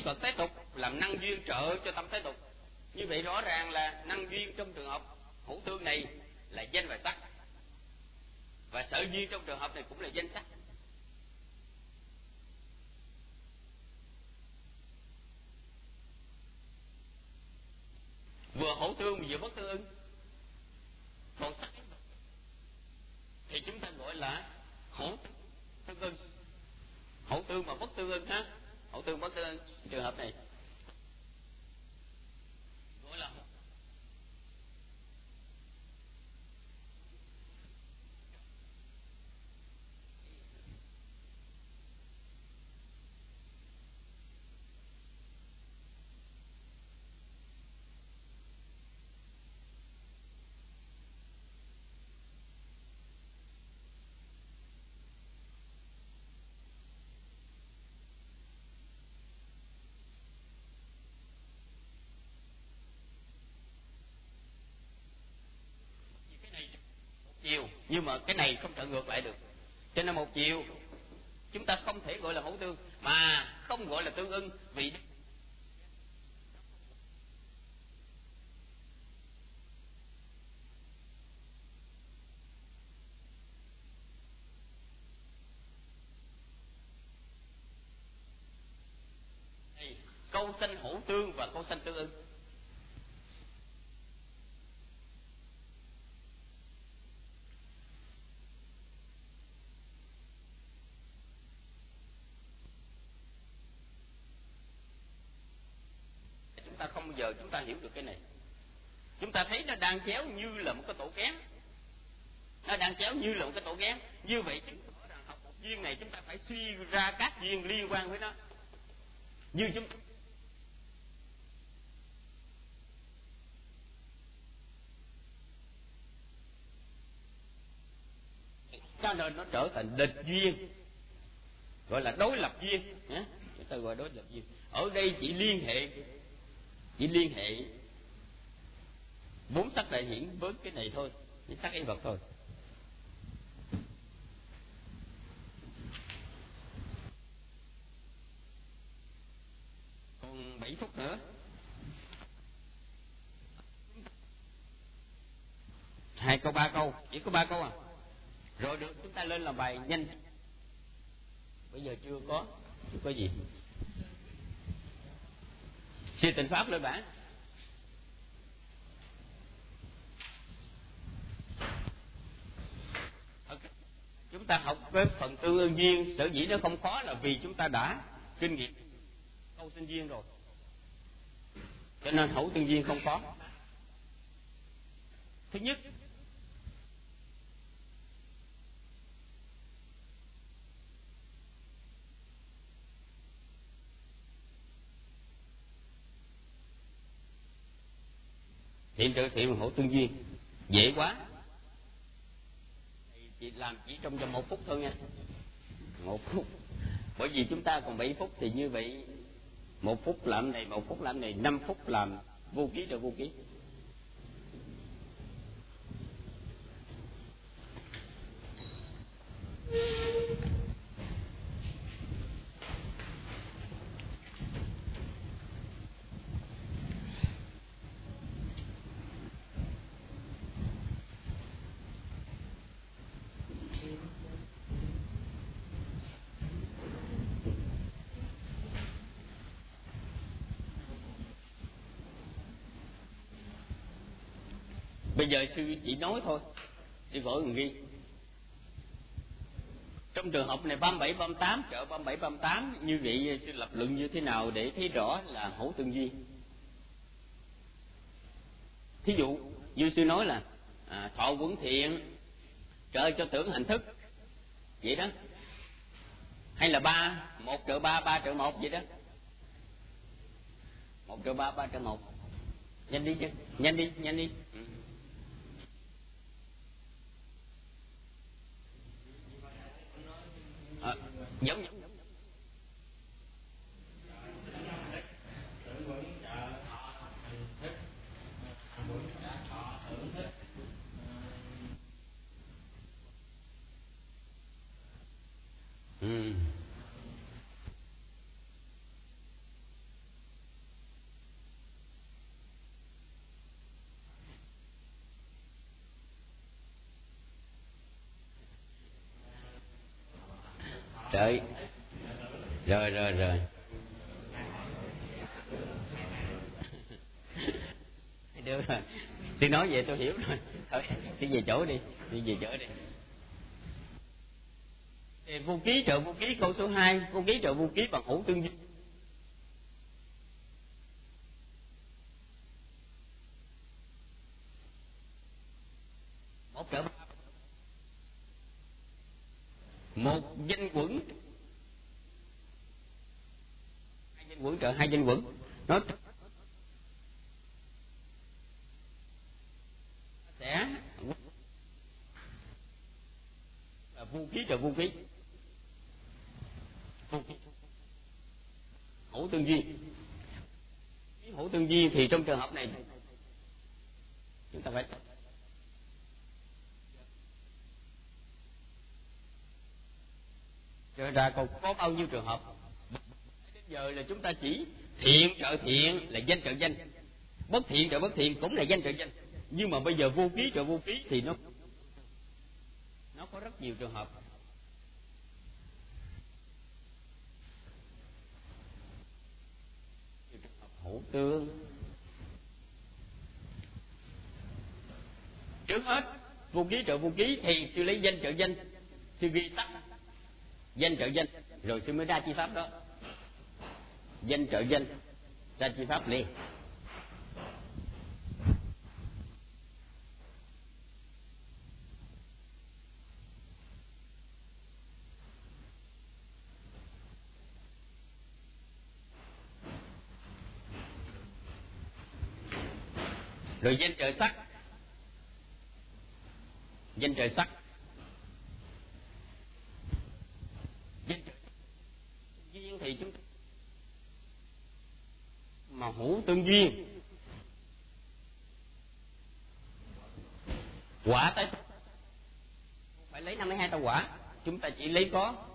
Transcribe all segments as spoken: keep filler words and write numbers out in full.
Phật thế tục làm năng duyên trợ cho tâm thế tục. Như vậy rõ ràng là năng duyên trong trường hợp hữu tương này là danh và sắc, và sở duyên trong trường hợp này cũng là danh sắc. Vừa hữu tương vừa bất tương ưng. Còn sắc thì chúng ta gọi là hữu tương ưng, hữu tương mà bất tương ưng ha, hữu tương bất tương ưng. Trường hợp này gọi là chiều, nhưng mà cái này không trở ngược lại được. Cho nên một chiều chúng ta không thể gọi là hữu tương, mà không gọi là tương ưng, vì câu sanh hữu tương và câu sanh tương ưng. Chúng ta không bao giờ chúng ta hiểu được cái này. Chúng ta thấy nó đang chéo như là một cái tổ kén, nó đang chéo như là một cái tổ kén. Như vậy chứng tỏ rằng học một duyên này chúng ta phải suy ra các duyên liên quan với nó. Như chúng cho nên nó trở thành địch duyên, gọi là đối lập duyên. Chúng ta gọi đối lập duyên. Ở đây chỉ liên hệ, chỉ liên hệ bốn sắc đại hiển với cái này thôi, với sắc y vật thôi. Còn bảy phút nữa, hai câu ba câu, chỉ có ba câu à, rồi được chúng ta lên làm bài nhanh. Bây giờ chưa có, chưa có gì. Siêu tịnh pháp lên bảng. Chúng ta học cái phần tương ưng duyên, sở dĩ nó không khó là vì chúng ta đã kinh nghiệm câu sinh duyên rồi, cho nên hữu tương duyên không khó. Thứ nhất, hiện trợ thiện hữu tương duyên dễ quá, chỉ làm chỉ trong vòng một phút thôi nha, một phút. Bởi vì chúng ta còn bảy phút thì như vậy một phút làm này, một phút làm này, năm phút làm vô ký rồi vô ký. Bây giờ sư chỉ nói thôi, sư gọi người ghi. Trong trường hợp này ba mươi bảy, ba mươi tám, trợ ba mươi bảy, ba mươi tám, như vậy sư lập luận như thế nào để thấy rõ là hữu tương duyên? Thí dụ như sư nói là à, thọ quẩn thiện trợ cho tưởng hành thức, vậy đó. Hay là ba, một trợ ba, ba trợ một, vậy đó. Một trợ ba, ba trợ một. Nhanh đi chứ, nhanh đi, nhanh đi. Ừ. À, giống giống ừ. Đợi. Rồi rồi rồi. Được rồi. Tôi nói vậy tôi hiểu rồi. Thôi, đi về chỗ đi, đi về chỗ đi. Vô ký trợ vô ký câu số hai, vô ký trợ vô ký bằng hữu tương duyên. Một trợ ba. Một danh quẩn. Hai danh quẩn trợ hai danh quẩn. Nó sẽ là vô ký trợ vô ký. Hữu tương duyên. Hữu tương duyên thì trong trường hợp này chúng ta phải Rồi ra còn có bao nhiêu trường hợp? Đến giờ là chúng ta chỉ thiện trợ thiện là danh trợ danh, bất thiện trợ bất thiện cũng là danh trợ danh. Nhưng mà bây giờ vô ký trợ vô ký thì nó nó có rất nhiều trường hợp. Hữu tương. Trước hết vô ký trợ vô ký thì sư lấy danh trợ danh, sư ghi tắt danh trợ danh, rồi sư mới ra chi pháp đó. Danh trợ danh ra chi pháp liền. Rồi danh trợ sắc. Danh trợ sắc. Danh trợ duyên thì chúng ta mà hữu tương duyên. Quả tới phải lấy năm mươi hai tàu quả, chúng ta chỉ lấy có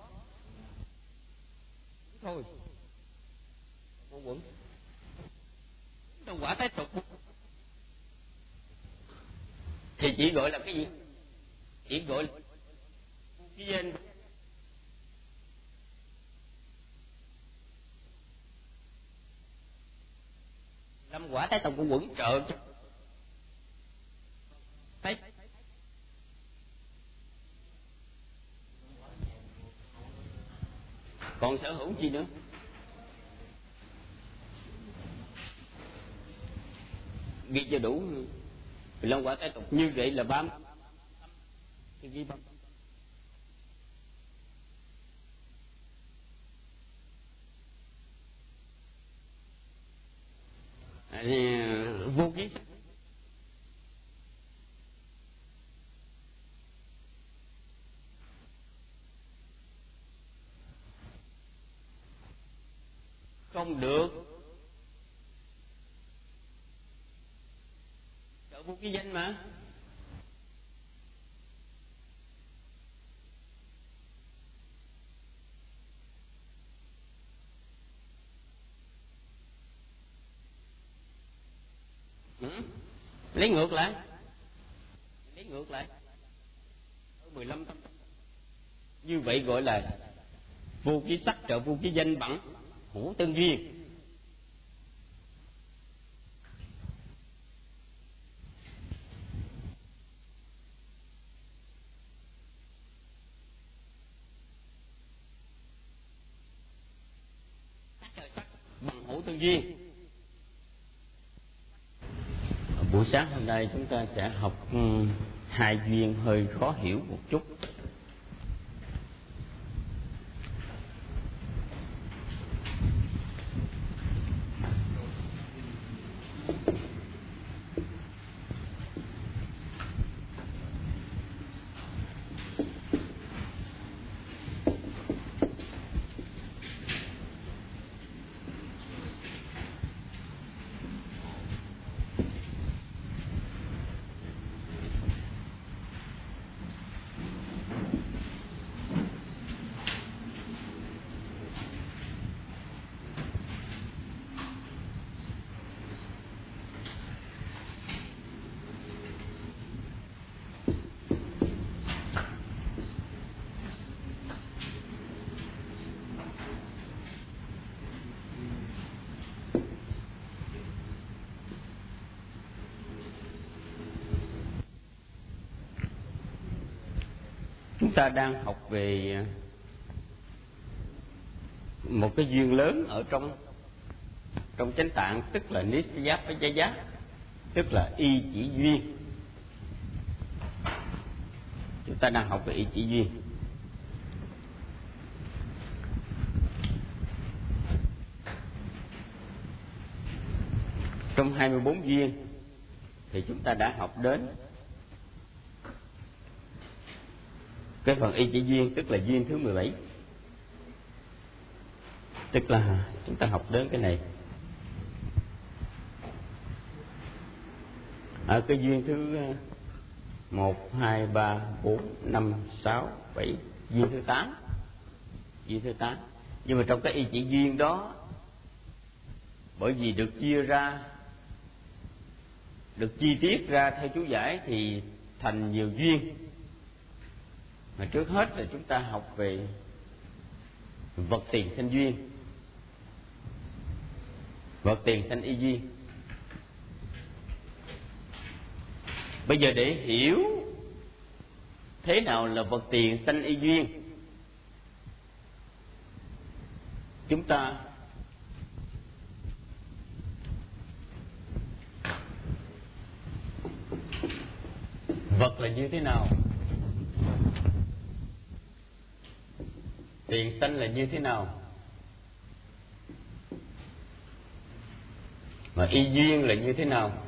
thôi. Vô quẩn. Tàu quả tới tục thì chỉ gọi là cái gì? Chỉ gọi là cái danh. Lâm quả tái tông của quẩn trợ thấy. Còn sở hữu gì nữa? Ghi cho đủ. Long quả tái tục như vậy là bám. Ghi bám. À, vô ký sắc. Không được. Trợ vô ký danh mà. Ừ. Lấy ngược lại. Lấy ngược lại. mười lăm tâm. Như vậy gọi là vô ký sắc trợ vô ký danh bằng hữu tương duyên. Bằng hữu tương duyên. Buổi sáng hôm nay chúng ta sẽ học um, hai duyên hơi khó hiểu một chút. Chúng ta đang học về một cái duyên lớn ở trong trong chánh tạng, tức là Nisayat với Giá Giá, tức là y chỉ duyên. Chúng ta đang học về y chỉ duyên. Trong hai mươi bốn duyên thì chúng ta đã học đến cái phần y chỉ duyên, tức là duyên thứ mười bảy. Tức là chúng ta học đến cái này. Ở cái duyên thứ một, hai, ba, bốn, năm, sáu, bảy, duyên thứ tám. Duyên thứ tám. Nhưng mà trong cái y chỉ duyên đó, bởi vì được chia ra, được chi tiết ra theo chú giải thì thành nhiều duyên. Mà trước hết là chúng ta học về vật tiền sanh duyên, vật tiền sanh y duyên. Bây giờ để hiểu thế nào là vật tiền sanh y duyên, chúng ta vật là như thế nào, tiền sanh là như thế nào, mà y duyên là như thế nào.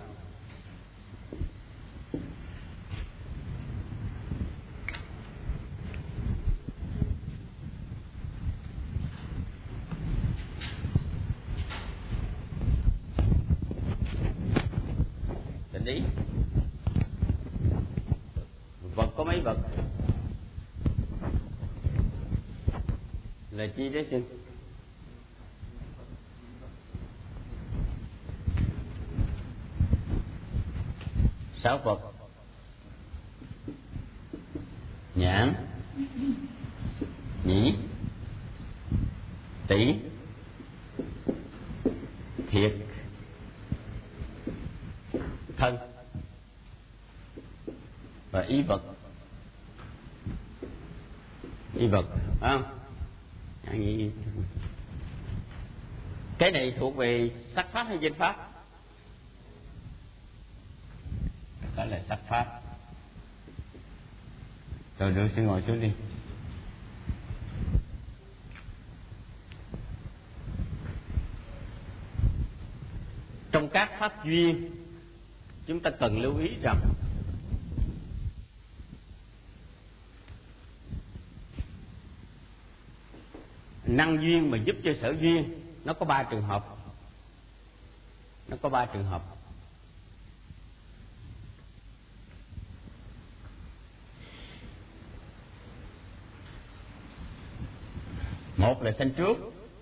Định ý vật có mấy vật là chi đấy xin? Sáu vật: nhãn, nhĩ, tỷ, thiệt, thân và ý vật. Ý vật, phải không? Cái này thuộc về sắc pháp hay danh pháp? Đó là sắc pháp. Rồi được, xin ngồi xuống đi. Trong các pháp duyên, chúng ta cần lưu ý rằng năng duyên mà giúp cho sở duyên nó có ba trường hợp. Nó có ba trường hợp. Một là sanh trước.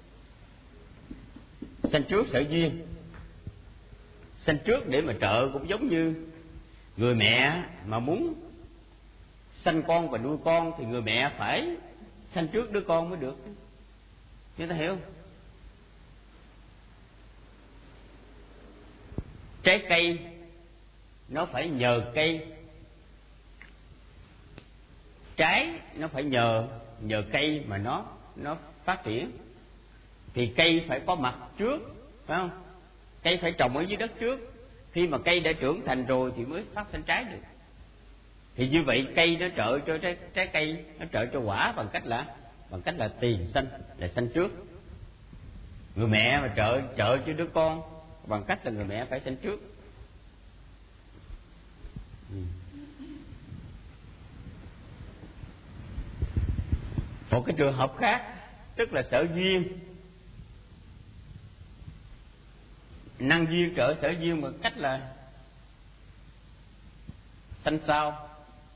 Sanh trước sở duyên. Sanh trước để mà trợ cũng giống như người mẹ mà muốn sanh con và nuôi con thì người mẹ phải sanh trước đứa con mới được. Chúng ta hiểu không? Trái cây nó phải nhờ cây, trái nó phải nhờ nhờ cây mà nó nó phát triển. Thì cây phải có mặt trước, phải không? Cây phải trồng ở dưới đất trước. Khi mà cây đã trưởng thành rồi thì mới phát sinh trái được. Thì như vậy cây nó trợ cho trái, trái cây, nó trợ cho quả bằng cách là bằng cách là tiền sanh, là sanh trước. Người mẹ mà trợ trợ cho đứa con bằng cách là người mẹ phải sanh trước. Một cái trường hợp khác tức là sở duyên. Năng duyên trợ sở duyên bằng cách là sanh sau,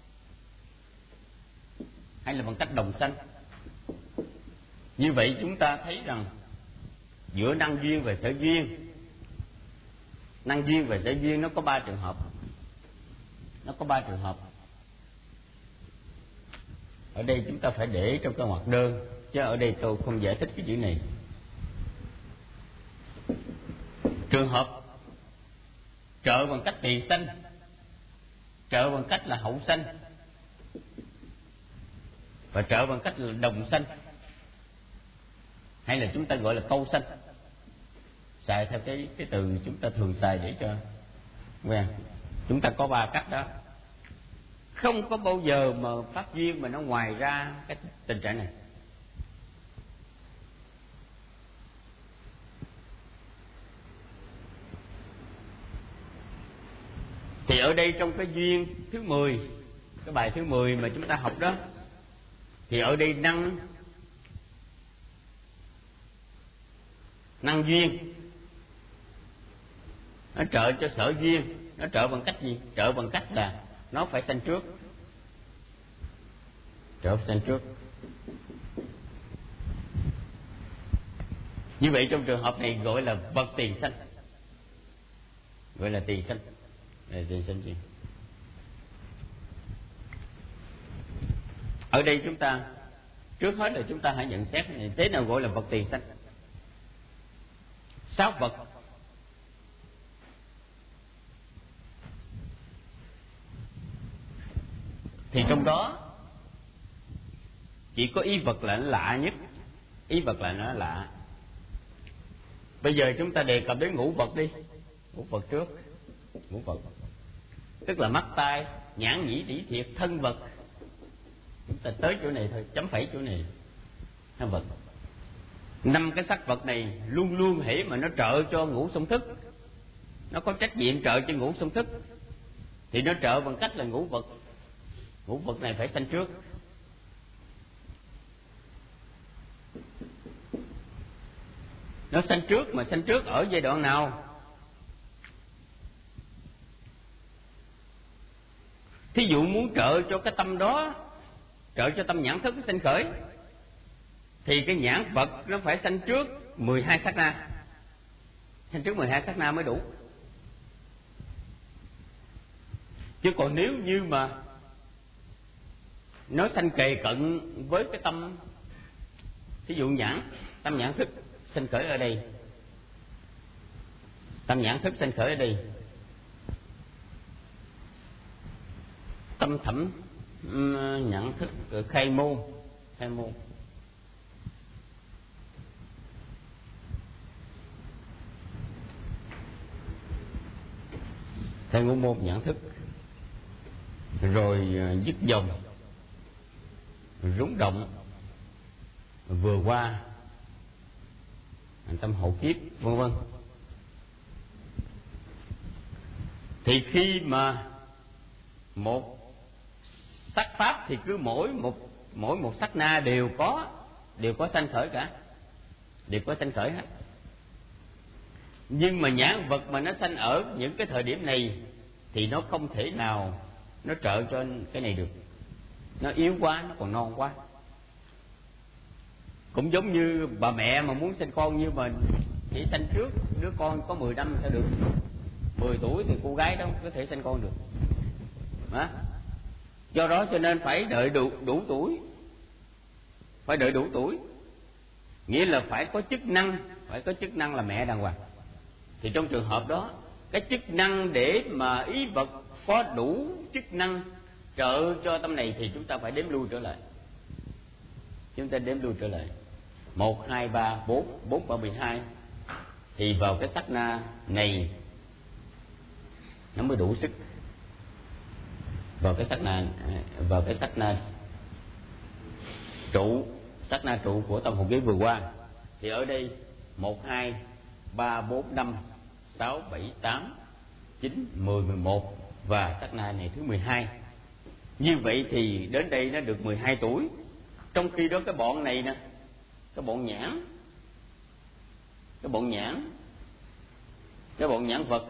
hay là bằng cách đồng sanh. Như vậy chúng ta thấy rằng giữa năng duyên và sở duyên, năng duyên và sở duyên nó có ba trường hợp. Nó có ba trường hợp. Ở đây chúng ta phải để trong cái ngoặc đơn, chứ ở đây tôi không giải thích cái chữ này. Trường hợp trợ bằng cách tiền sanh, trợ bằng cách là hậu sanh. và trợ bằng cách là đồng sanh, hay là chúng ta gọi là câu sanh, xài theo cái cái từ chúng ta thường xài để cho quen. Chúng ta có ba cách đó, không có bao giờ mà phát duyên mà nó ngoài ra cái tình trạng này. Thì ở đây trong cái duyên thứ mười, cái bài thứ mười mà chúng ta học đó, thì ở đây năng năng duyên nó trợ cho sở duyên. Nó trợ bằng cách gì? Trợ bằng cách là nó phải sanh trước. Trợ sanh trước. Như vậy trong trường hợp này gọi là vật tiền sanh, gọi là tiền sanh. Là tiền sanh gì? Ở đây chúng ta trước hết là chúng ta hãy nhận xét này, thế nào gọi là vật tiền sanh? Sáu vật thì trong đó chỉ có ý vật là nó lạ nhất. Ý vật là nó lạ. Bây giờ chúng ta đề cập đến ngũ vật đi. Ngũ vật trước. Ngũ vật tức là mắt, tai, nhãn, nhĩ, tỷ, thiệt, thân vật. Chúng ta tới chỗ này thôi, chấm phẩy chỗ này. Thân vật. Năm cái sắc vật này luôn luôn hễ mà nó trợ cho ngũ xung thức, nó có trách nhiệm trợ cho ngũ xung thức, thì nó trợ bằng cách là ngũ vật. Ngũ vật này phải sanh trước. Nó sanh trước, mà sanh trước ở giai đoạn nào? Thí dụ muốn trợ cho cái tâm đó, trợ cho tâm nhãn thức sanh khởi, thì cái nhãn vật nó phải sanh trước mười hai sát na. Sanh trước mười hai sát na mới đủ. Chứ còn nếu như mà nó sanh kề cận với cái tâm, thí dụ nhãn, tâm nhãn thức sanh khởi ở đây, tâm nhãn thức sanh khởi ở đây, tâm thẩm nhãn thức khai môn, khai môn khai ngũ môn nhãn thức, rồi dứt dòng, rúng động, vừa qua, tâm hậu kiếp, vân vân. Thì khi mà một sắc pháp thì cứ mỗi một mỗi một sát na đều có đều có sanh khởi cả, đều có sanh khởi hết. Nhưng mà nhãn vật mà nó sanh ở những cái thời điểm này thì nó không thể nào nó trợ cho cái này được. Nó yếu quá, nó còn non quá. Cũng giống như bà mẹ mà muốn sinh con, nhưng mà chỉ sanh trước đứa con có mười năm sao được. Mười tuổi thì cô gái đó có thể sinh con được. Đó. Do đó cho nên phải đợi đủ, đủ tuổi. Phải đợi đủ tuổi. Nghĩa là phải có chức năng, phải có chức năng là mẹ đàng hoàng. Thì trong trường hợp đó, cái chức năng để mà ý vật có đủ chức năng trợ cho tâm này thì chúng ta phải đếm lui trở lại. Chúng ta đếm lui trở lại. Một, hai, ba, bốn, bốn và mười hai. Thì vào cái sát na này nó mới đủ sức. Vào cái sát na vào cái sát na trụ, sát na trụ của tâm hồn kiếp vừa qua. Thì ở đây một, hai, ba, bốn, năm, sáu, bảy, tám, chín, mười, mười một và sát na này thứ mười hai. Như vậy thì đến đây nó được mười hai tuổi. Trong khi đó cái bọn này nè, cái bọn nhãn, cái bọn nhãn, cái bọn nhãn vật,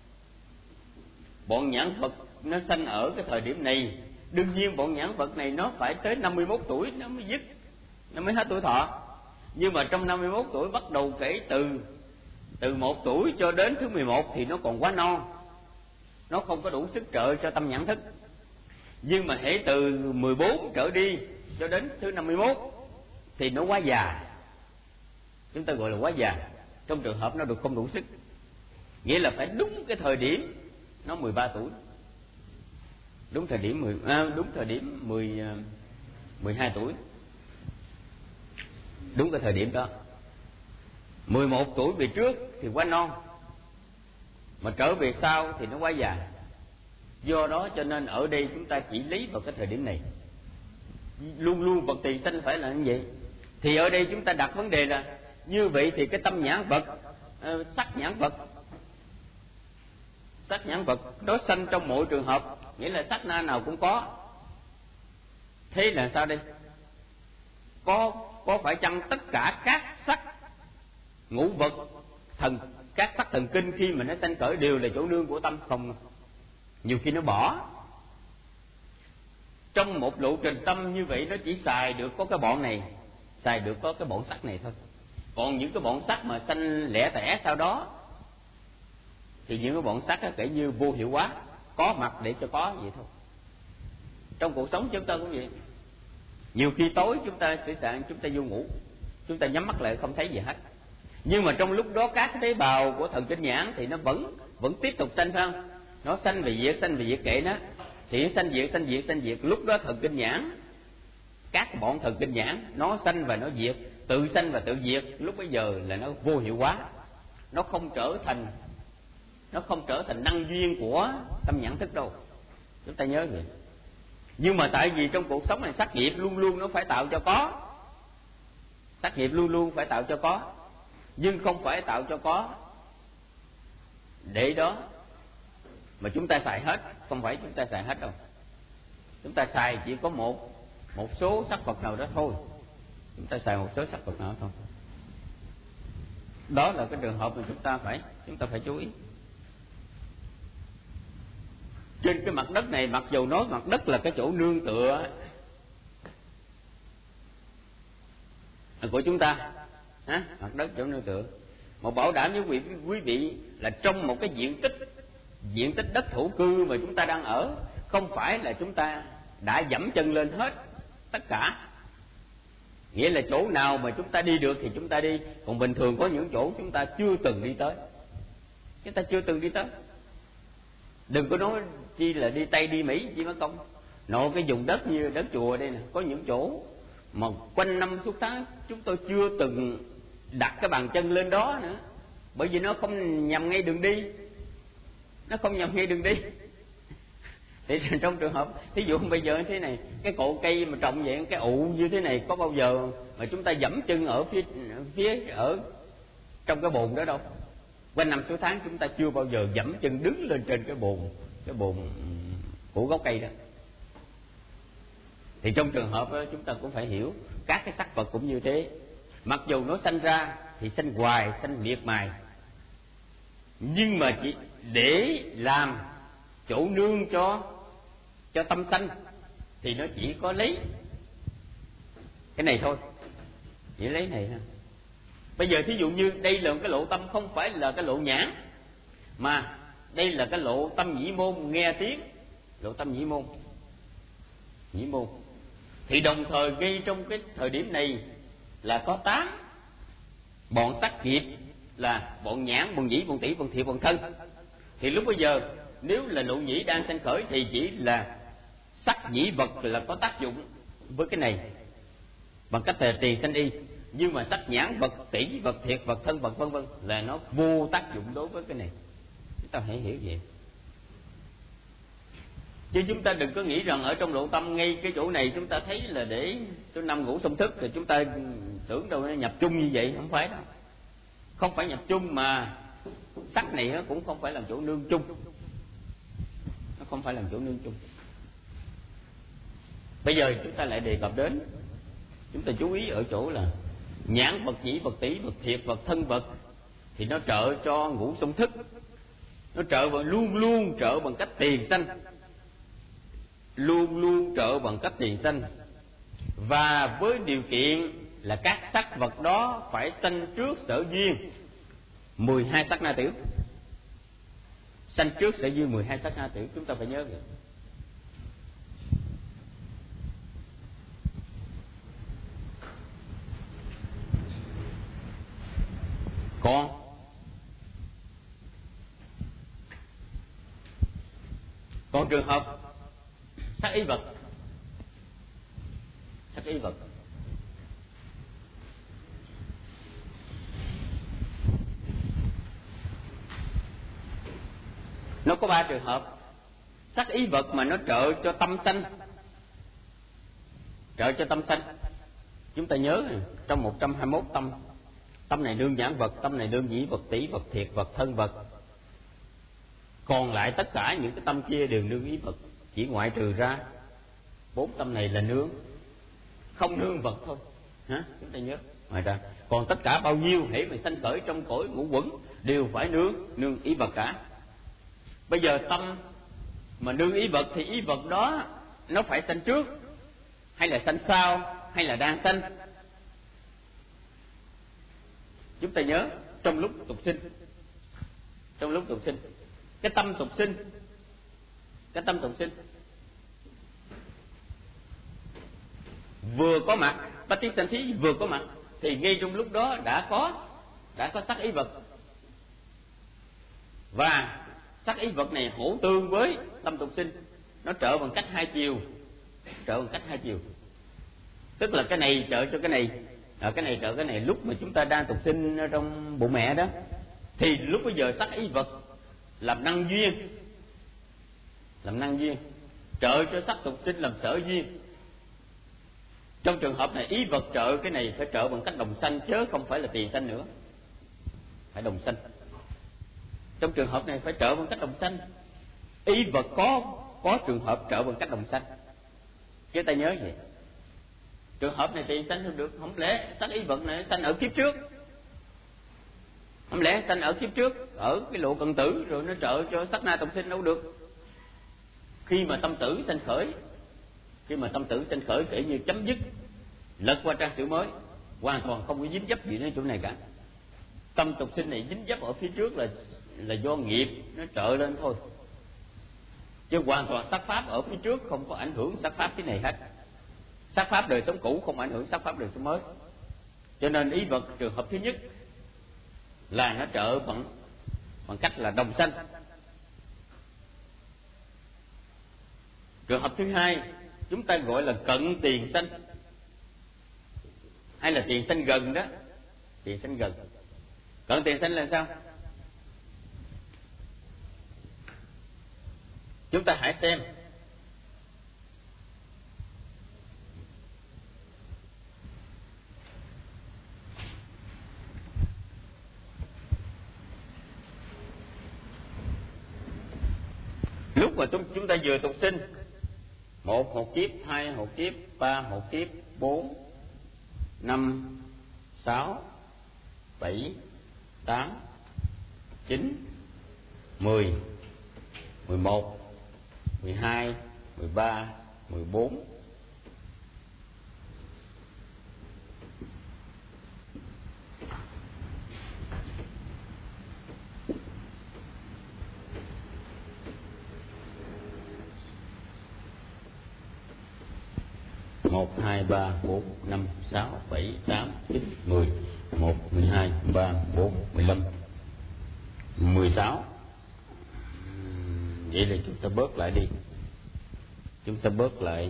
bọn nhãn vật nó sanh ở cái thời điểm này. Đương nhiên bọn nhãn vật này nó phải tới năm mươi mốt tuổi nó mới dứt, nó mới hết tuổi thọ. Nhưng mà trong năm mươi mốt tuổi bắt đầu kể từ từ một tuổi cho đến thứ mười một thì nó còn quá non, nó không có đủ sức trợ cho tâm nhãn thức. Nhưng mà hễ từ mười bốn trở đi cho đến thứ năm mươi mốt thì nó quá già. Chúng ta gọi là quá già. Trong trường hợp nó được không đủ sức. Nghĩa là phải đúng cái thời điểm nó mười ba tuổi. Đúng thời điểm mười à, đúng thời điểm mười mười hai tuổi, đúng cái thời điểm đó. mười một tuổi về trước thì quá non, mà trở về sau thì nó quá già. Do đó cho nên ở đây chúng ta chỉ lấy vào cái thời điểm này. Luôn luôn vật tiền sanh phải là như vậy. Thì ở đây chúng ta đặt vấn đề là như vậy thì cái tâm nhãn vật, uh, sắc nhãn vật, sắc nhãn vật đó sanh trong mọi trường hợp, nghĩa là sắc na nào cũng có. Thế là sao đây? Có có phải chăng tất cả các sắc ngũ vật thần, các sắc thần kinh khi mà nó sanh khởi đều là chỗ nương của tâm không? Nhiều khi nó bỏ. Trong một lộ trình tâm như vậy nó chỉ xài được có cái bọn này, xài được có cái bọn sắc này thôi. Còn những cái bọn sắc mà sanh lẻ tẻ sau đó thì những cái bọn sắc đó kể như vô hiệu hóa, có mặt để cho có vậy thôi. Trong cuộc sống chúng ta cũng vậy. Nhiều khi tối chúng ta sẽ sạn, chúng ta vô ngủ, chúng ta nhắm mắt lại không thấy gì hết. Nhưng mà trong lúc đó các cái tế bào của thần kinh nhãn thì nó vẫn vẫn tiếp tục sanh, phải không? Nó sanh về diệt, sanh về diệt kệ nó. Thì sanh diệt, sanh diệt, sanh diệt. Lúc đó thần kinh nhãn, các bọn thần kinh nhãn nó sanh và nó diệt, tự sanh và tự diệt. Lúc bấy giờ là nó vô hiệu hóa, nó không trở thành nó không trở thành năng duyên của tâm nhãn thức đâu. Chúng ta nhớ vậy. Nhưng mà tại vì trong cuộc sống này sắc nghiệp luôn luôn nó phải tạo cho có, sắc nghiệp luôn luôn phải tạo cho có, nhưng không phải tạo cho có để đó mà chúng ta xài hết. Không phải chúng ta xài hết đâu. Chúng ta xài chỉ có một một số sắc vật nào đó thôi. Chúng ta xài một số sắc vật nào đó thôi. Đó là cái trường hợp mà chúng ta phải chúng ta phải chú ý. Trên cái mặt đất này, mặc dù nói mặt đất là cái chỗ nương tựa của chúng ta, hả? Mặt đất chỗ nương tựa, mà bảo đảm với quý, quý vị là trong một cái diện tích diện tích đất thổ cư mà chúng ta đang ở, không phải là chúng ta đã dẫm chân lên hết tất cả. Nghĩa là chỗ nào mà chúng ta đi được thì chúng ta đi, còn bình thường có những chỗ chúng ta chưa từng đi tới, chúng ta chưa từng đi tới. Đừng có nói chi là đi Tây đi Mỹ chi mất công. Nội cái vùng đất như đất chùa đây nè, có những chỗ mà quanh năm suốt tháng chúng tôi chưa từng đặt cái bàn chân lên đó nữa, bởi vì nó không nhằm ngay đường đi, nó không nhằm ngay đường đi. Thì trong trường hợp thí dụ bây giờ như thế này, cái cội cây mà trồng vậy, cái ụ như thế này, có bao giờ mà chúng ta dẫm chân ở phía phía ở trong cái bồn đó đâu. Quanh năm số tháng chúng ta chưa bao giờ dẫm chân đứng lên trên cái bồn cái bồn của gốc cây đó. Thì trong trường hợp đó, chúng ta cũng phải hiểu các cái sắc vật cũng như thế. Mặc dù nó sanh ra thì sanh hoài, sanh miệt mài, nhưng mà chỉ để làm chỗ nương cho cho tâm sanh thì nó chỉ có lấy cái này thôi, chỉ lấy này ha. Bây giờ thí dụ như đây là cái lộ tâm, không phải là cái lộ nhãn, mà đây là cái lộ tâm nhĩ môn nghe tiếng, lộ tâm nhĩ môn nhĩ môn thì đồng thời gây trong cái thời điểm này là có tám bọn sắc nghiệp, là bọn nhãn, bọn nhĩ, bọn tỷ, bọn thiệt, bọn thân. Thì lúc bây giờ nếu là lộ nhĩ đang sanh khởi thì chỉ là sắc nhĩ vật là có tác dụng với cái này bằng cách là tiền sanh y, nhưng mà sắc nhãn vật, tỷ vật, thiệt vật, thân vật vân vân là nó vô tác dụng đối với cái này. Chúng ta hãy hiểu vậy. Chứ chúng ta đừng có nghĩ rằng ở trong lộ tâm ngay cái chỗ này chúng ta thấy là để cho năm ngũ xung thức, thì chúng ta tưởng đâu nó nhập chung như vậy. Không phải đâu, không phải nhập chung, mà sắc này nó cũng không phải làm chỗ nương chung, nó không phải làm chỗ nương chung. Bây giờ chúng ta lại đề cập đến, chúng ta chú ý ở chỗ là nhãn vật, nhĩ vật, tỷ vật, thiệt vật, thân vật thì nó trợ cho ngũ xung thức, nó trợ bằng, luôn luôn trợ bằng cách tiền sanh, luôn luôn trợ bằng cách tiền sanh, và với điều kiện là các sắc vật đó phải sanh trước sở duyên mười hai sắc na tiểu, sanh trước sở duyên mười hai sắc na tiểu. Chúng ta phải nhớ vậy. Còn còn trường hợp sắc ý vật, sắc y vật. Nó có ba trường hợp. Sắc y vật mà nó trợ cho tâm sanh, trợ cho tâm sanh. Chúng ta nhớ trong một trăm hai mươi mốt tâm, tâm này đương nhãn vật, tâm này đương nhĩ vật, tỷ vật, thiệt vật, thân vật. Còn lại tất cả những cái tâm kia đều nương ý vật, chỉ ngoại trừ ra bốn tâm này là nương, không nương vật thôi. Hả? Chúng ta nhớ. Ngoài ra, còn tất cả bao nhiêu hễ mà sanh khởi trong cõi ngũ quẩn đều phải nương nương ý vật cả. Bây giờ tâm mà nương ý vật thì ý vật đó nó phải sanh trước hay là sanh sau hay là đang sanh? Chúng ta nhớ trong lúc tục sinh, trong lúc tục sinh, cái tâm tục sinh, cái tâm tục sinh vừa có mặt, Patissanthi vừa có mặt, thì ngay trong lúc đó đã có đã có sắc ý vật, và sắc ý vật này hỗ tương với tâm tục sinh, nó trợ bằng cách hai chiều, trợ bằng cách hai chiều. Tức là cái này trợ cho cái này, à, cái này trợ cái này. Lúc mà chúng ta đang tục sinh ở trong bụng mẹ đó, thì lúc bây giờ sắc ý vật làm năng duyên, làm năng duyên, trợ cho sắc tục sinh làm sở duyên. Trong trường hợp này ý vật trợ cái này phải trợ bằng cách đồng sanh, chứ không phải là tiền sanh nữa, phải đồng sanh. Trong trường hợp này phải trợ bằng cách đồng sanh. Ý vật có có trường hợp trợ bằng cách đồng sanh, chứ ta nhớ vậy. Trường hợp này tiền sanh không được, không lẽ sắc ý vật này sanh ở kiếp trước, không lẽ sanh ở kiếp trước ở cái lộ cận tử rồi nó trợ cho sắc na tục sinh đâu được. Khi mà tâm tử sanh khởi, khi mà tâm tử sanh khởi kể như chấm dứt, lật qua trang sử mới, hoàn toàn không có dính dấp gì đến chỗ này cả. Tâm tục sinh này dính dấp ở phía trước là là do nghiệp nó trợ lên thôi, chứ hoàn toàn sắc pháp ở phía trước không có ảnh hưởng sắc pháp cái này hết. Sắc pháp đời sống cũ không ảnh hưởng sắc pháp đời sống mới. Cho nên ý vật trường hợp thứ nhất là nó trợ bằng bằng cách là đồng sanh. Trường hợp thứ hai chúng ta gọi là cận tiền sanh, hay là tiền sanh gần đó, tiền sanh gần. Cận tiền sanh là sao? Chúng ta hãy xem lúc mà chúng ta vừa tục sinh, một hột kiếp, hai hột kiếp, ba hột kiếp, bốn, năm, sáu, bảy, tám, chín, mười, mười một, mười hai, mười ba, mười bốn, một, hai, ba, bốn, năm, sáu, bảy, tám, chín, mười, một, mười hai, mười ba, bốn, mười lăm, mười sáu. Vậy là chúng ta bớt lại đi. Chúng ta bớt lại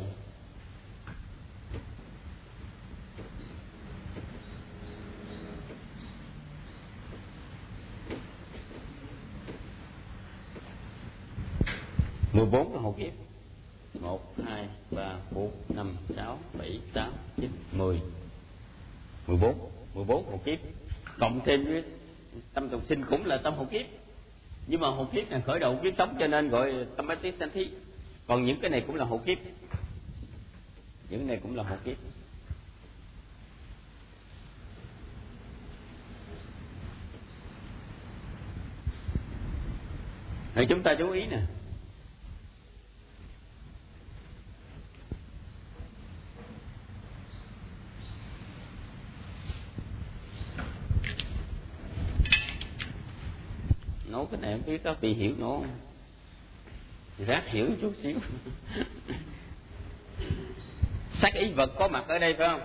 mười bốn cái hột kiếp. Một, hai, ba, bốn, năm, sáu, bảy, tám, chín, mười, mười bốn, mười bốn hột kiếp. Cộng thêm với tâm tục sinh cũng là tâm hột kiếp, nhưng mà hột kiếp này khởi đầu kiếp sống cho nên gọi tâm Patissanthi. Còn những cái này cũng là hột kiếp, những cái này cũng là hột kiếp. Rồi chúng ta chú ý nè, nói cái này không biết các vị hiểu nó không? Rác hiểu chút xíu. Sắc ý vật có mặt ở đây phải không?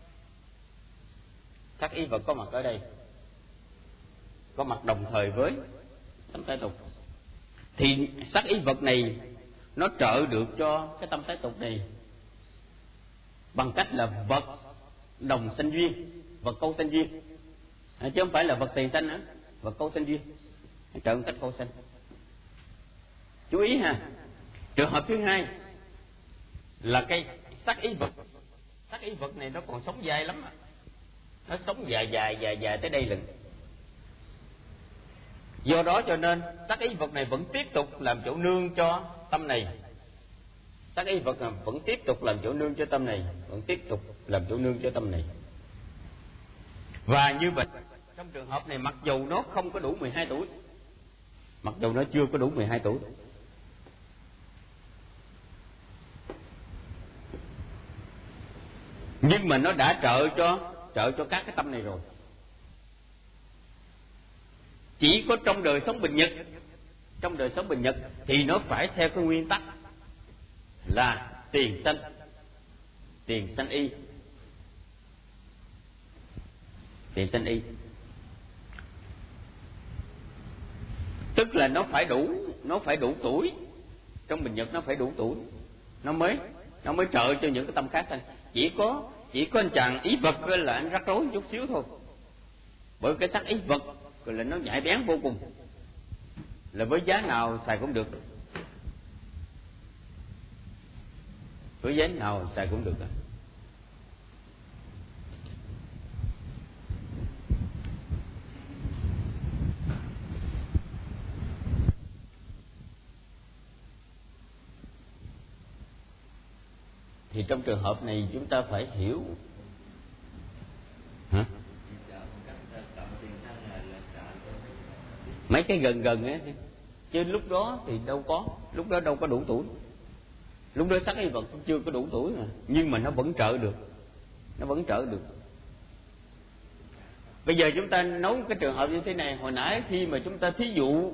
Sắc ý vật có mặt ở đây, có mặt đồng thời với tâm tái tục. Thì sắc ý vật này nó trợ được cho cái tâm tái tục này bằng cách là vật đồng sanh duyên, vật câu sanh duyên, à, chứ không phải là vật tiền sanh nữa, vật câu sanh duyên, trợ một cách câu sanh. Chú ý ha. Trường hợp thứ hai là cái sắc ý vật. Sắc ý vật này nó còn sống dài lắm, nó sống dài dài dài dài tới đây lần. Do đó cho nên sắc ý vật này vẫn tiếp tục làm chỗ nương cho tâm này. Sắc ý vật này vẫn tiếp tục làm chỗ nương cho tâm này, vẫn tiếp tục làm chỗ nương cho tâm này. Và như vậy, trong trường hợp này mặc dù nó không có đủ mười hai tuổi, mặc dù nó chưa có đủ mười hai tuổi, nhưng mà nó đã trợ cho trợ cho các cái tâm này rồi. Chỉ có trong đời sống bình nhật, trong đời sống bình nhật thì nó phải theo cái nguyên tắc là tiền sanh, tiền sanh y, tiền sanh y. Tức là nó phải đủ, nó phải đủ tuổi, trong bình nhật nó phải đủ tuổi, nó mới nó mới trợ cho những cái tâm khác sanh. Chỉ có chỉ có anh chàng ý vật là anh rắc rối chút xíu thôi, bởi cái sắc ý vật rồi là nó nhạy bén vô cùng, là với giá nào xài cũng được, với giá nào xài cũng được. Thì trong trường hợp này chúng ta phải hiểu. Hả? Mấy cái gần gần á, chứ lúc đó thì đâu có, lúc đó đâu có đủ tuổi, lúc đó sắc y vật cũng chưa có đủ tuổi mà, nhưng mà nó vẫn trợ được, nó vẫn trợ được. Bây giờ chúng ta nói cái trường hợp như thế này, hồi nãy khi mà chúng ta thí dụ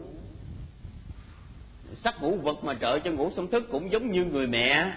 sắc ngũ vật mà trợ cho ngũ song thức cũng giống như người mẹ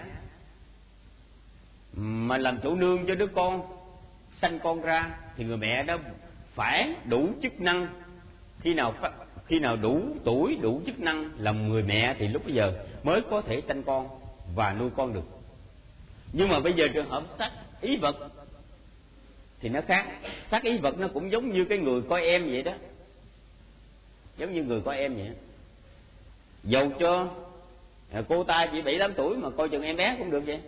mà làm chỗ nương cho đứa con, sanh con ra, thì người mẹ đó phải đủ chức năng. Khi nào khi nào đủ tuổi, đủ chức năng làm người mẹ thì lúc bây giờ mới có thể sanh con và nuôi con được. Nhưng mà bây giờ trường hợp sắc ý vật thì nó khác. Sắc ý vật nó cũng giống như cái người coi em vậy đó, giống như người coi em vậy. Dầu cho cô ta chỉ bảy tám tuổi mà coi chừng em bé cũng được vậy,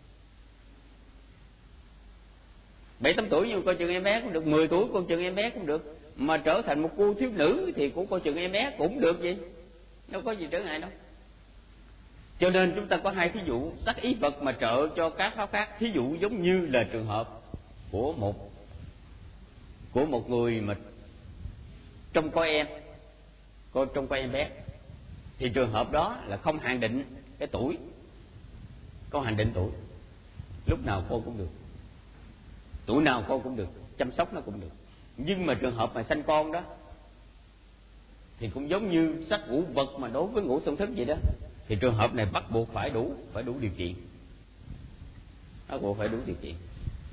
bảy tám tuổi nhưng coi chừng em bé cũng được, mười tuổi coi chừng em bé cũng được, mà trở thành một cô thiếu nữ thì cũng coi chừng em bé cũng được vậy, đâu có gì trở ngại đâu. Cho nên chúng ta có hai thí dụ sắc ý vật mà trợ cho các pháp khác. Thí dụ giống như là trường hợp của một của một người mà trông coi em, coi trông coi em bé, thì trường hợp đó là không hạn định cái tuổi, không hạn định tuổi, lúc nào cô cũng được, tuổi nào cô cũng được, chăm sóc nó cũng được. Nhưng mà trường hợp mà sanh con đó thì cũng giống như sắc ngũ vật mà đối với ngũ song thức vậy đó, thì trường hợp này bắt buộc phải đủ phải đủ điều kiện, bắt buộc phải đủ điều kiện.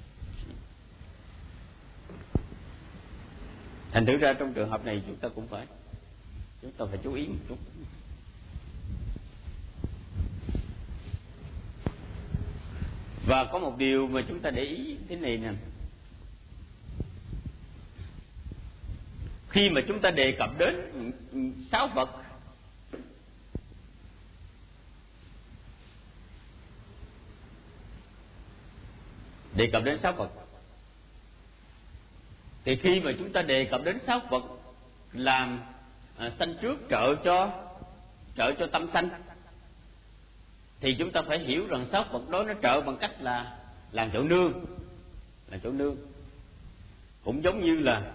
Thành thử ra trong trường hợp này chúng ta cũng phải chúng ta phải chú ý một chút. Và có một điều mà chúng ta để ý thế này nè, khi mà chúng ta đề cập đến sáu vật, đề cập đến sáu vật, thì khi mà chúng ta đề cập đến sáu vật làm à, sanh trước trợ cho trợ cho tâm sanh, thì chúng ta phải hiểu rằng sáu vật đó nó trợ bằng cách là làm chỗ nương, là chỗ nương. Cũng giống như là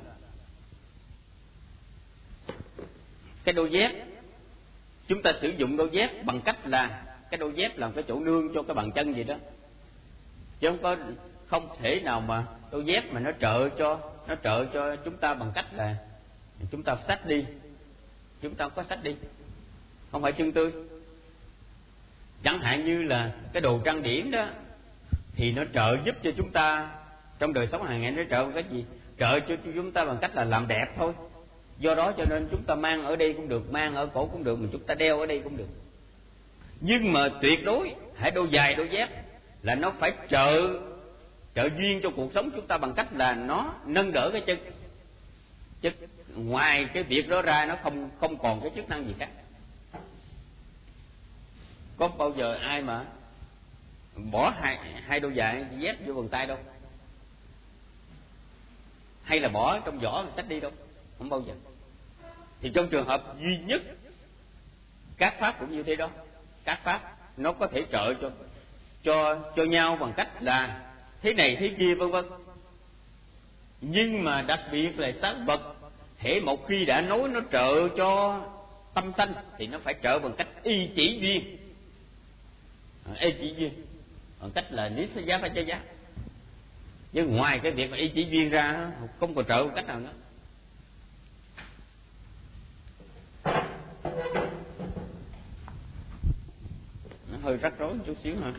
cái đôi dép, chúng ta sử dụng đôi dép bằng cách là cái đôi dép làm cái chỗ nương cho cái bàn chân vậy đó, chứ không có không thể nào mà đôi dép mà nó trợ cho nó trợ cho chúng ta bằng cách là chúng ta xách đi, chúng ta không có xách đi, không phải chân tươi. Chẳng hạn như là cái đồ trang điểm đó thì nó trợ giúp cho chúng ta trong đời sống hàng ngày, nó trợ bằng cái gì? Trợ cho chúng ta bằng cách là làm đẹp thôi. Do đó cho nên chúng ta mang ở đây cũng được, mang ở cổ cũng được, mà chúng ta đeo ở đây cũng được. Nhưng mà tuyệt đối hãy đôi giày đôi dép là nó phải trợ trợ duyên cho cuộc sống chúng ta bằng cách là nó nâng đỡ cái chân, chứ ngoài cái việc đó ra nó không không còn cái chức năng gì khác. Có bao giờ ai mà bỏ hai hai đôi giày dép vô vòng tay đâu, hay là bỏ trong giỏ xách đi đâu, không bao giờ. Thì trong trường hợp duy nhất các pháp cũng như thế đó, các pháp nó có thể trợ cho cho cho nhau bằng cách là thế này thế kia vân vân. Nhưng mà đặc biệt là sáng bậc, hễ một khi đã nói nó trợ cho tâm sanh thì nó phải trợ bằng cách y chỉ duyên, y chỉ duyên bằng cách là nissaya phải giá. Nhưng ngoài cái việc mà y chỉ duyên ra không còn trợ một cách nào nữa. Nó hơi rắc rối chút xíu hả?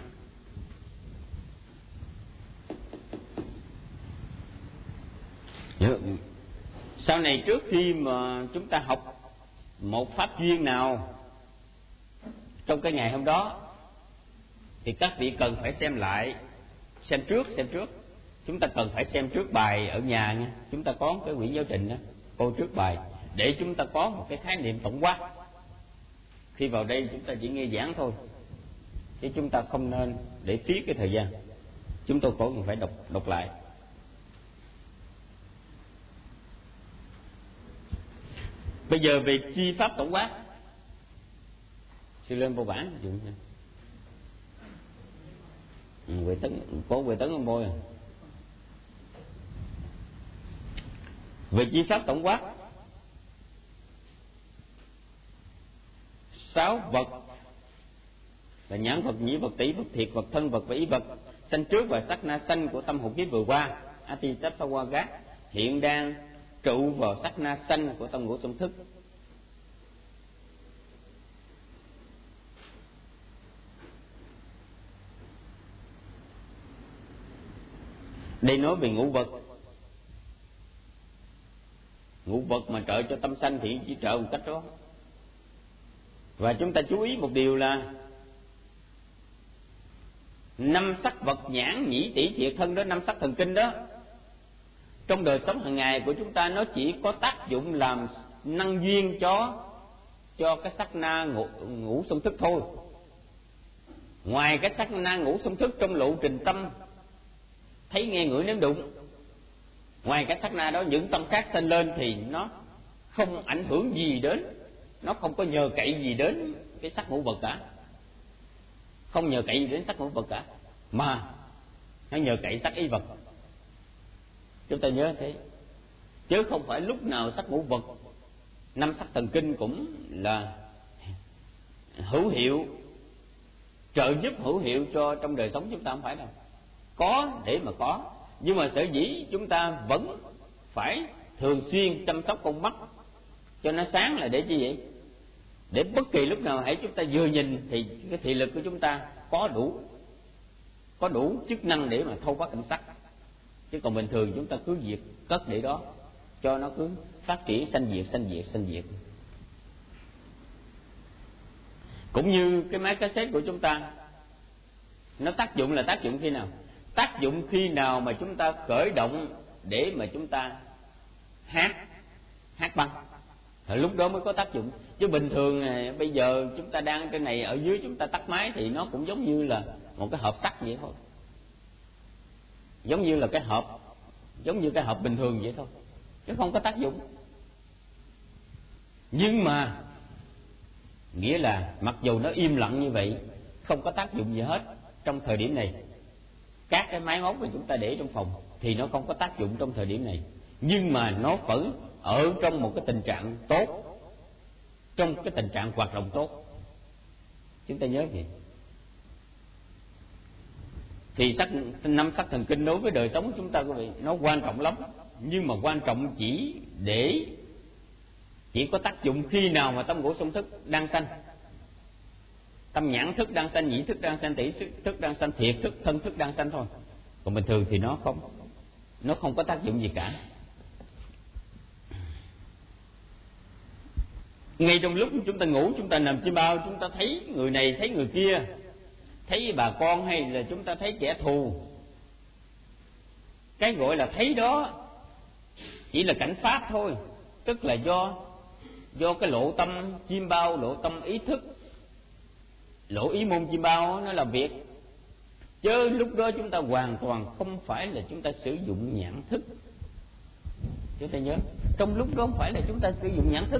Sau này trước khi mà chúng ta học một pháp duyên nào trong cái ngày hôm đó thì các vị cần phải xem lại, xem trước, xem trước. Chúng ta cần phải xem trước bài ở nhà nha. Chúng ta có cái quyển giáo trình đó, cô trước bài để chúng ta có một cái khái niệm tổng quát. Khi vào đây chúng ta chỉ nghe giảng thôi, chứ chúng ta không nên để phí cái thời gian. Chúng tôi có cần phải đọc đọc lại. Bây giờ về chi pháp tổng quát, sư lên vô bản dùng nha. Ừ, Huệ Tấn, có Huệ Tấn ông bôi à. Về chi pháp tổng quát, sáu vật là nhãn vật, nhĩ vật, tỷ vật, thiệt vật, thân vật và ý vật sanh trước và sắc na sanh của tâm hồn kiếp vừa qua, Atisattva hiện đang trụ vào sắc na sanh của tâm ngũ xung thức. Đây nói về ngũ vật. Ngũ vật mà trợ cho tâm sanh thì chỉ trợ một cách đó. Và chúng ta chú ý một điều là năm sắc vật nhãn nhĩ tỷ thiệt thân đó, năm sắc thần kinh đó, trong đời sống hàng ngày của chúng ta nó chỉ có tác dụng làm năng duyên cho cho cái sắc na ngũ, ngũ xung thức thôi. Ngoài cái sắc na ngũ xung thức trong lộ trình tâm thấy nghe ngửi nếm đụng, ngoài cái sắc na đó những tâm khác sanh lên thì nó không ảnh hưởng gì đến, nó không có nhờ cậy gì đến cái sắc ngũ vật cả, không nhờ cậy gì đến sắc ngũ vật cả, mà nó nhờ cậy sắc ý vật. Chúng ta nhớ thế, chứ không phải lúc nào sắc ngũ vật, năm sắc thần kinh cũng là hữu hiệu, trợ giúp hữu hiệu cho trong đời sống chúng ta, không phải đâu. Có để mà có, nhưng mà sở dĩ chúng ta vẫn phải thường xuyên chăm sóc con mắt cho nó sáng là để chi vậy? Để bất kỳ lúc nào hãy chúng ta vừa nhìn thì cái thị lực của chúng ta có đủ có đủ chức năng để mà thâu phát cảnh sắc. Chứ còn bình thường chúng ta cứ việc cất để đó, cho nó cứ phát triển sanh diệt sanh diệt sanh diệt. Cũng như cái máy cassette của chúng ta, nó tác dụng là tác dụng khi nào? Tác dụng khi nào mà chúng ta khởi động để mà chúng ta hát hát băng, thì lúc đó mới có tác dụng. Chứ bình thường này, bây giờ chúng ta đang trên này, ở dưới chúng ta tắt máy thì nó cũng giống như là một cái hộp sắt vậy thôi, giống như là cái hộp giống như cái hộp bình thường vậy thôi, chứ không có tác dụng. Nhưng mà nghĩa là mặc dù nó im lặng như vậy, không có tác dụng gì hết trong thời điểm này, các cái máy móc mà chúng ta để trong phòng thì nó không có tác dụng trong thời điểm này, nhưng mà nó vẫn ở trong một cái tình trạng tốt, trong cái tình trạng hoạt động tốt. Chúng ta nhớ gì? Thì sắc năm sắc thần kinh đối với đời sống của chúng ta, quý vị, nó quan trọng lắm, nhưng mà quan trọng chỉ để chỉ có tác dụng khi nào mà tâm ngũ xung thức đang sanh, tâm nhãn thức đang sanh, nhĩ thức đang sanh, tỷ thức đang sanh, thiệt thức, thân thức đang sanh thôi. Còn bình thường thì nó không nó không có tác dụng gì cả. Ngay trong lúc chúng ta ngủ, chúng ta nằm trên bao, chúng ta thấy người này thấy người kia, thấy bà con hay là chúng ta thấy kẻ thù, Cái gọi là thấy đó chỉ là cảnh pháp thôi, tức là do do cái lộ tâm chiêm bao, lộ tâm ý thức, lộ ý môn chiêm bao nó làm việc. Chứ lúc đó chúng ta hoàn toàn không phải là chúng ta sử dụng nhãn thức. Chúng ta nhớ, trong lúc đó không phải là chúng ta sử dụng nhãn thức,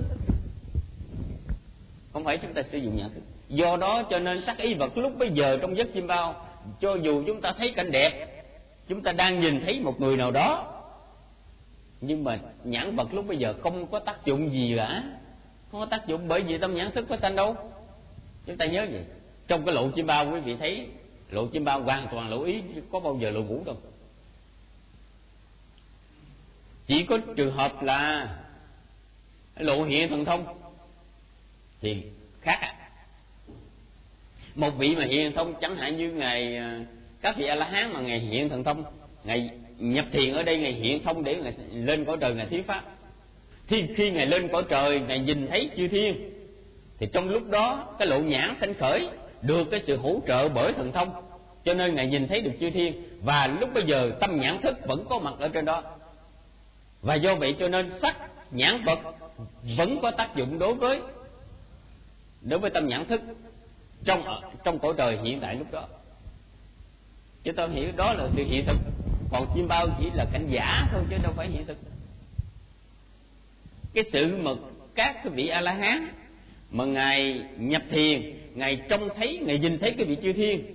không phải chúng ta sử dụng nhãn thức. Do đó cho nên sắc ý vật lúc bây giờ trong giấc chiêm bao, cho dù chúng ta thấy cảnh đẹp, chúng ta đang nhìn thấy một người nào đó, nhưng mà nhãn vật lúc bây giờ không có tác dụng gì cả, không có tác dụng, bởi vì tâm nhãn thức có sanh đâu. Chúng ta nhớ vậy. Trong cái lộ chiêm bao quý vị thấy lộ chiêm bao hoàn toàn lộ ý, có bao giờ lộ ngũ đâu. Chỉ có trường hợp là lộ hiện thần thông thì khác à. Một vị mà hiện thần thông, chẳng hạn như ngày các vị A La Hán mà ngày hiện thần thông, ngày nhập thiền ở đây, ngày hiện thông để ngày lên cõi trời, ngày thuyết pháp. Thì khi ngày lên cõi trời, ngày nhìn thấy chư thiên, thì trong lúc đó cái lộ nhãn sanh khởi, được cái sự hỗ trợ bởi thần thông, cho nên ngài nhìn thấy được chư thiên. Và lúc bây giờ tâm nhãn thức vẫn có mặt ở trên đó, và do vậy cho nên sắc nhãn vật vẫn có tác dụng đối với đối với tâm nhãn thức trong trong cõi trời hiện tại lúc đó. Chứ tôi hiểu đó là sự hiện thực, còn chiêm bao chỉ là cảnh giả thôi chứ đâu phải hiện thực. Cái sự mà các cái vị A La Hán mà ngài nhập thiền, ngài trông thấy, ngài nhìn thấy cái vị chư thiên,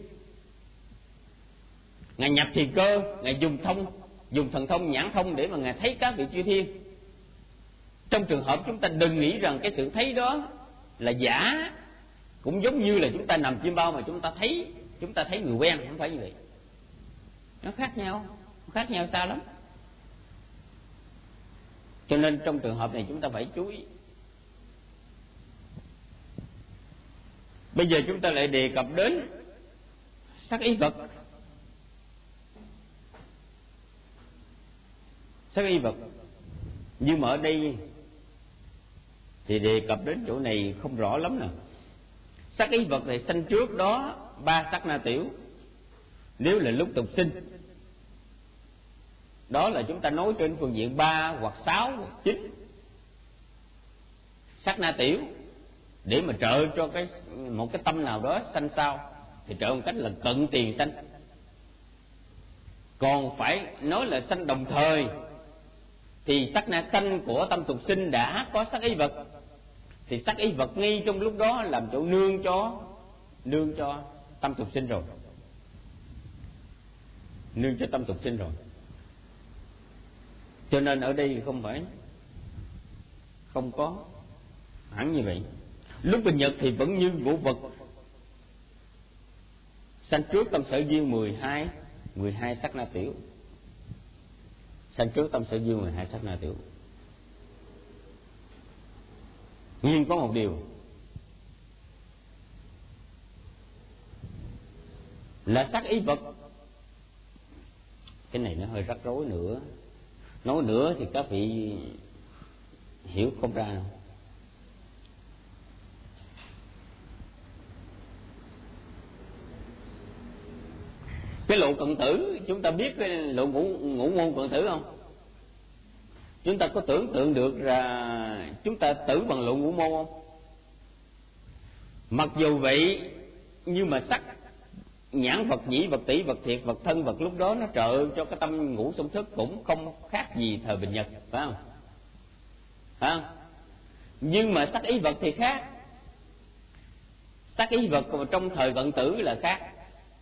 ngài nhập thiền cơ, ngài dùng thông dùng thần thông nhãn thông để mà ngài thấy các vị chư thiên. Trong trường hợp chúng ta đừng nghĩ rằng cái sự thấy đó là giả, cũng giống như là chúng ta nằm chiêm bao mà chúng ta thấy chúng ta thấy người quen, không phải như vậy. Nó khác nhau, khác nhau xa lắm. Cho nên trong trường hợp này chúng ta phải chú ý. Bây giờ chúng ta lại đề cập đến sắc ý vật. Sắc ý vật, nhưng mà ở đây thì đề cập đến chỗ này không rõ lắm nè. Sắc ý vật này sanh trước đó ba sát na tiểu, nếu là lúc tục sinh. Đó là chúng ta nói trên phương diện ba hoặc sáu hoặc chín sát na tiểu, để mà trợ cho cái một cái tâm nào đó sanh sau, thì trợ một cách là cận tiền sanh. Còn phải nói là sanh đồng thời thì sát na sanh của tâm tục sinh đã có sắc ý vật, thì sắc ý vật ngay trong lúc đó làm chỗ nương cho nương cho tâm tục sinh rồi, nương cho tâm tục sinh rồi. Cho nên ở đây không phải không có hẳn như vậy. Lúc bình nhật thì vẫn như ngũ vật, sanh trước tâm sở duyên mười hai mười hai sát na tiểu, sanh trước tâm sở duyên mười hai sát na tiểu. Nhưng có một điều là sắc ý vật, cái này nó hơi rắc rối nữa, nói nữa thì các vị hiểu không ra đâu. Cái lộ cận tử, chúng ta biết cái lộ ngũ, ngũ môn cận tử không? Chúng ta có tưởng tượng được là chúng ta tử bằng lộ ngũ môn không? Mặc dù vậy, nhưng mà sắc nhãn vật, nhĩ vật, tỷ vật, thiệt vật, thân vật lúc đó nó trợ cho cái tâm ngũ xung thức cũng không khác gì thời bình nhật, phải không? Phải không? Nhưng mà sắc ý vật thì khác. Sắc ý vật trong thời cận tử là khác.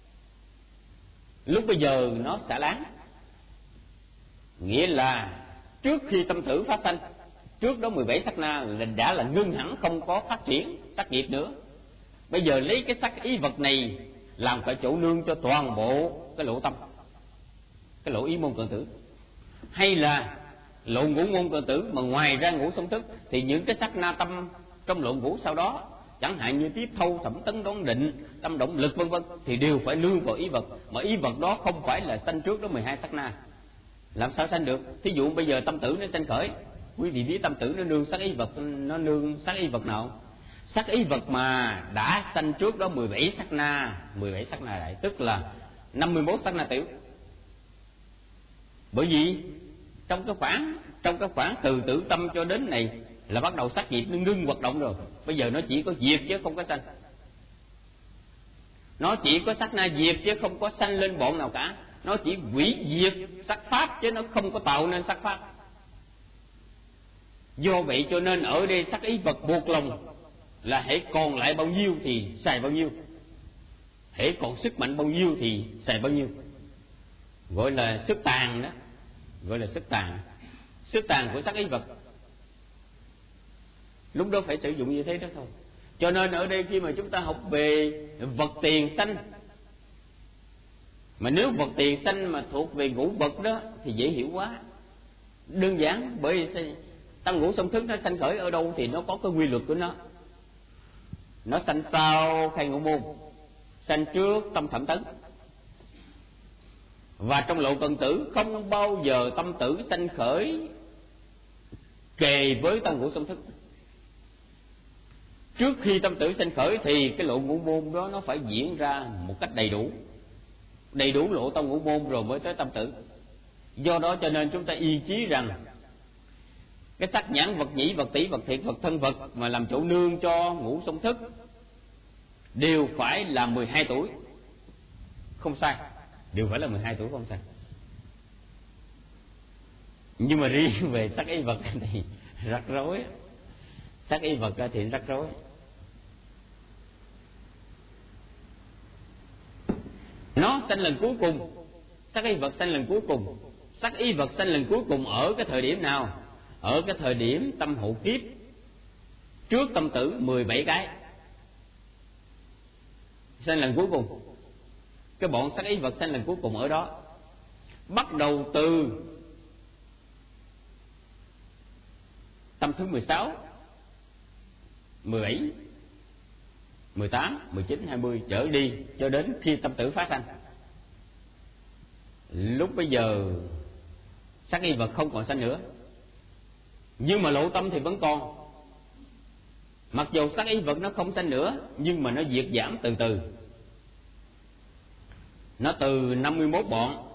Lúc bây giờ nó xả láng, nghĩa là trước khi tâm tử phát sanh, trước đó mười bảy sát na là đã là ngưng hẳn, không có phát triển sắc nghiệp nữa. Bây giờ lấy cái sắc ý vật này làm phải chỗ nương cho toàn bộ cái lộ tâm, cái lộ ý môn cận tử. Hay là lộ ngũ môn cận tử mà ngoài ra ngũ song thức, thì những cái sát na tâm trong lộ ngũ sau đó, chẳng hạn như tiếp thâu, thẩm tấn, đón định, tâm động lực vân vân, thì đều phải nương vào ý vật. Mà ý vật đó không phải là sanh trước đó mười hai sát na, làm sao sanh được? Thí dụ bây giờ tâm tử nó sanh khởi, quý vị biết tâm tử nó nương sắc ý vật, nó nương sắc ý vật nào? Sắc ý vật mà đã sanh trước đó mười bảy sát na, mười bảy sát na đại, tức là năm mươi mốt sát na tiểu. Bởi vì trong cái khoảng trong cái khoảng từ tử tâm cho đến này là bắt đầu sắc nghiệp nó ngưng hoạt động rồi. Bây giờ nó chỉ có diệt chứ không có sanh. Nó chỉ có sát na diệt chứ không có sanh lên bọn nào cả. Nó chỉ hủy diệt sắc pháp chứ nó không có tạo nên sắc pháp. Do vậy cho nên ở đây sắc ý vật buộc lòng là hễ còn lại bao nhiêu thì xài bao nhiêu, hễ còn sức mạnh bao nhiêu thì xài bao nhiêu. Gọi là sức tàn đó, gọi là sức tàn, sức tàn của sắc ý vật. Lúc đó phải sử dụng như thế đó thôi. Cho nên ở đây khi mà chúng ta học về vật tiền sanh, mà nếu vật tiền sanh mà thuộc về ngũ vật đó thì dễ hiểu quá, đơn giản. Bởi vì tâm ngũ song thức nó sanh khởi ở đâu thì nó có cái quy luật của nó. Nó sanh sau khai ngũ môn, sanh trước tâm thẩm tấn. Và trong lộ cần tử không bao giờ tâm tử sanh khởi kề với tâm ngũ song thức. Trước khi tâm tử sanh khởi thì cái lộ ngũ môn đó nó phải diễn ra một cách đầy đủ, đầy đủ lộ tâm ngũ môn rồi mới tới tâm tử. Do đó cho nên chúng ta ý chí rằng cái sắc nhãn vật nhĩ vật tỷ vật thiệt vật thân vật mà làm chỗ nương cho ngũ song thức đều phải là mười hai tuổi, không sai, đều phải là mười hai tuổi không sai. Nhưng mà riêng về sắc ý vật thì rắc rối, sắc ý vật thì rắc rối. Nó sanh lần cuối cùng, sắc ý vật sanh lần cuối cùng. Sắc ý vật sanh lần cuối cùng ở cái thời điểm nào? Ở cái thời điểm tâm hộ kiếp trước tâm tử mười bảy cái, sanh lần cuối cùng. Cái bọn sắc ý vật sanh lần cuối cùng ở đó. Bắt đầu từ tâm thứ mười sáu, mười bảy, mười tám, mười chín, hai mươi trở đi cho đến khi tâm tử phát sanh. Lúc bây giờ sắc y vật không còn sanh nữa, nhưng mà lộ tâm thì vẫn còn. Mặc dù sắc y vật nó không sanh nữa, nhưng mà nó diệt giảm từ từ. Nó từ năm mươi mốt bọn